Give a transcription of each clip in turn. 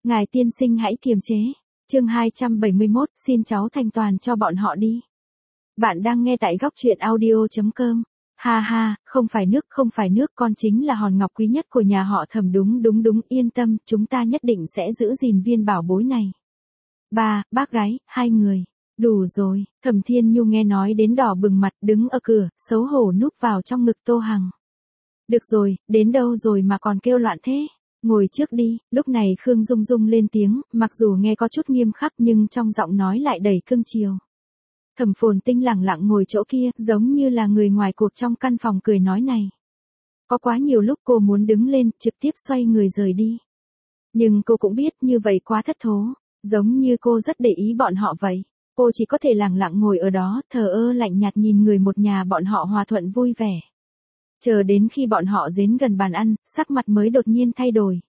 Ngài tiên sinh hãy kiềm chế. Chương 271, xin cháu thanh toàn cho bọn họ đi. Bạn đang nghe tại góc truyện audio.com. Ha ha, không phải nước, con chính là hòn ngọc quý nhất của nhà họ Thẩm, đúng, yên tâm, chúng ta nhất định sẽ giữ gìn viên bảo bối này. Ba, bác gái, hai người. Đủ rồi, Thẩm Thiên Nhu nghe nói đến đỏ bừng mặt, đứng ở cửa, xấu hổ núp vào trong ngực Tô Hằng. Được rồi, đến đâu rồi mà còn kêu loạn thế? Ngồi trước đi. Lúc này Khương Dung Dung lên tiếng, mặc dù nghe có chút nghiêm khắc nhưng trong giọng nói lại đầy cưng chiều. Thẩm Phồn Tinh lẳng lặng ngồi chỗ kia, giống như là người ngoài cuộc trong căn phòng cười nói này. Có quá nhiều lúc cô muốn đứng lên, trực tiếp xoay người rời đi. Nhưng cô cũng biết như vậy quá thất thố, giống như cô rất để ý bọn họ vậy. Cô chỉ có thể lẳng lặng ngồi ở đó, thờ ơ lạnh nhạt nhìn người một nhà bọn họ hòa thuận vui vẻ. Chờ đến khi bọn họ đến gần bàn ăn, sắc mặt mới đột nhiên thay đổi.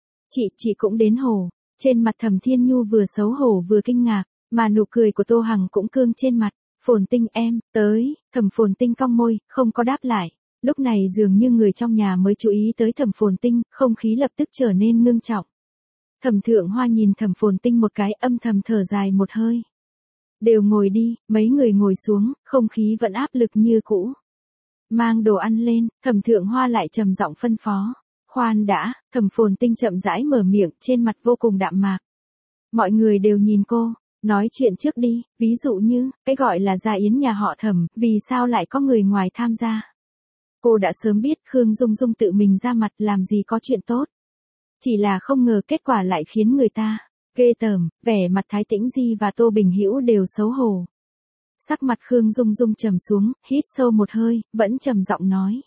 Chị cũng đến hồ. Trên mặt Thẩm Thiên Nhu vừa xấu hổ vừa kinh ngạc, mà nụ cười của Tô Hằng cũng cương trên mặt. Phồn Tinh em, tới. Thẩm Phồn Tinh cong môi, không có đáp lại. Lúc này dường như người trong nhà mới chú ý tới Thẩm Phồn Tinh, không khí lập tức trở nên ngưng trọng. Thẩm Thượng Hoa nhìn Thẩm Phồn Tinh một cái, âm thầm thở dài một hơi. Đều ngồi đi. Mấy người ngồi xuống, không khí vẫn áp lực như cũ. Mang đồ ăn lên. Thẩm Thượng Hoa lại trầm giọng phân phó. Khoan đã. Thẩm Phồn Tinh chậm rãi mở miệng, trên mặt vô cùng đạm mạc. Mọi người đều nhìn cô. Nói chuyện trước đi, ví dụ như, cái gọi là gia yến nhà họ Thẩm, vì sao lại có người ngoài tham gia? Cô đã sớm biết Khương Dung Dung tự mình ra mặt làm gì có chuyện tốt. Chỉ là không ngờ kết quả lại khiến người ta ghê tởm. Vẻ mặt Thái Tĩnh Di và Tô Bình Hữu đều xấu hổ. Sắc mặt Khương Dung Dung trầm xuống, hít sâu một hơi, vẫn trầm giọng nói.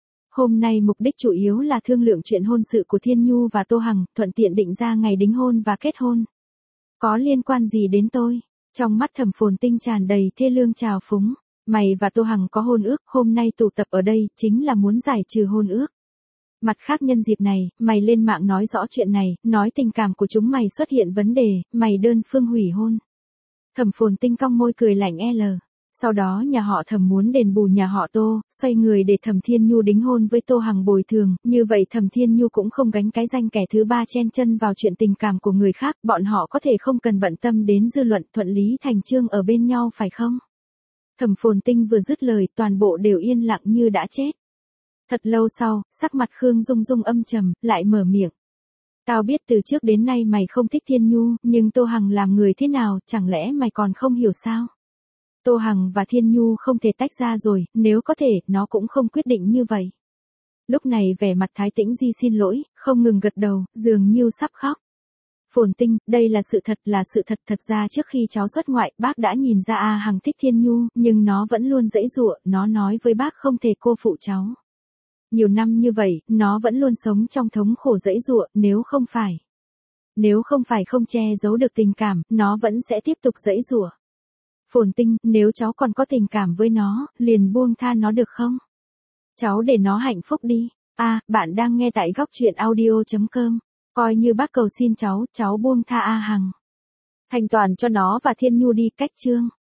Hôm nay mục đích chủ yếu là thương lượng chuyện hôn sự của Thiên Nhu và Tô Hằng, thuận tiện định ra ngày đính hôn và kết hôn. Có liên quan gì đến tôi? Trong mắt Thẩm Phồn Tinh tràn đầy thê lương trào phúng. Mày và Tô Hằng có hôn ước, hôm nay tụ tập ở đây, chính là muốn giải trừ hôn ước. Mặt khác nhân dịp này, mày lên mạng nói rõ chuyện này, nói tình cảm của chúng mày xuất hiện vấn đề, mày đơn phương hủy hôn. Thẩm Phồn Tinh cong môi cười lạnh Sau đó nhà họ Thẩm muốn đền bù nhà họ Tô, xoay người để Thẩm Thiên Nhu đính hôn với Tô Hằng bồi thường, như vậy Thẩm Thiên Nhu cũng không gánh cái danh kẻ thứ ba chen chân vào chuyện tình cảm của người khác, bọn họ có thể không cần bận tâm đến dư luận, thuận lý thành chương ở bên nhau phải không? Thẩm Phồn Tinh vừa dứt lời, toàn bộ đều yên lặng như đã chết. Thật lâu sau, sắc mặt Khương Dung Dung âm trầm, lại mở miệng. Tao biết từ trước đến nay mày không thích Thiên Nhu, nhưng Tô Hằng làm người thế nào, chẳng lẽ mày còn không hiểu sao? Tô Hằng và Thiên Nhu không thể tách ra rồi, nếu có thể, nó cũng không quyết định như vậy. Lúc này vẻ mặt Thái Tĩnh Di xin lỗi, không ngừng gật đầu, dường như sắp khóc. Phồn Tinh, đây là sự thật, thật ra trước khi cháu xuất ngoại, bác đã nhìn ra A Hằng thích Thiên Nhu, nhưng nó vẫn luôn giãy giụa, nó nói với bác không thể cô phụ cháu. Nhiều năm như vậy, nó vẫn luôn sống trong thống khổ giãy giụa, nếu không phải không che giấu được tình cảm, nó vẫn sẽ tiếp tục giãy giụa. Phồn Tinh, nếu cháu còn có tình cảm với nó, liền buông tha nó được không? Cháu để nó hạnh phúc đi. Bạn đang nghe tại góc truyện audio.com. Coi như bác cầu xin cháu buông tha A Hằng. Thanh toàn cho nó và Thiên Nhu đi, cách chương.